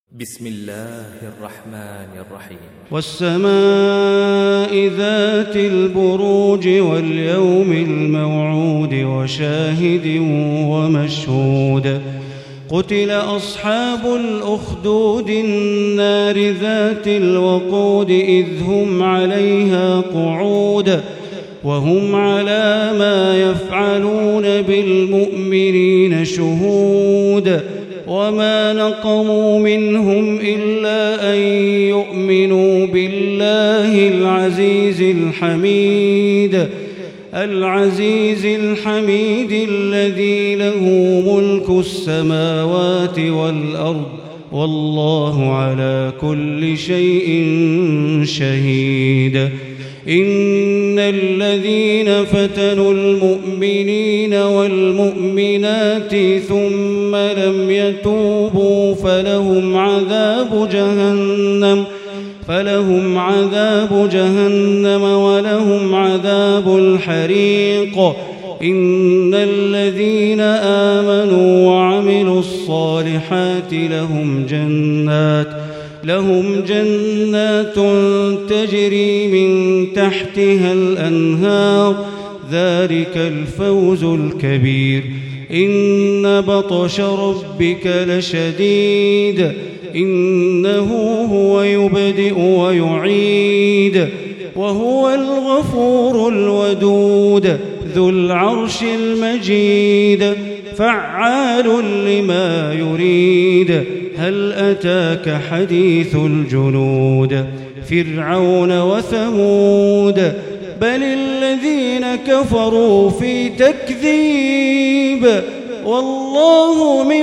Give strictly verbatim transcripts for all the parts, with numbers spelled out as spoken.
بسم الله الرحمن الرحيم. والسماء ذات البروج واليوم الموعود وشاهد ومشهود. قتل أصحاب الأخدود النار ذات الوقود إذ هم عليها قعود وهم على ما يفعلون بالمؤمنين شهود. وما نقموا منهم إلا أن يؤمنوا بالله العزيز الحميد العزيز الحميد الذي له ملك السماوات والأرض والله على كل شيء شهيد. إن الذين فتنوا المؤمنين والمؤمنات ثم لم يتوبوا فلهم عذاب جهنم فلهم عذاب جهنم ولهم عذاب الحريق. إن الذين آمنوا وعملوا الصالحات لهم جنات لهم جنات تجري من تحتها الأنهار ذلك الفوز الكبير. إن بطش ربك لشديد إنه هو يبدئ ويعيد وهو الغفور الودود ذو العرش المجيد فعال لما يريد. هل أتاك حديث الجنود فرعون وثمود بل الذين كفروا في تكذيب والله من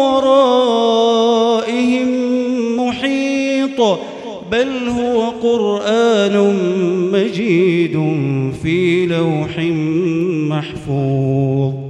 ورائهم محيط. بل هو قرآن مجيد في لوح محفوظ.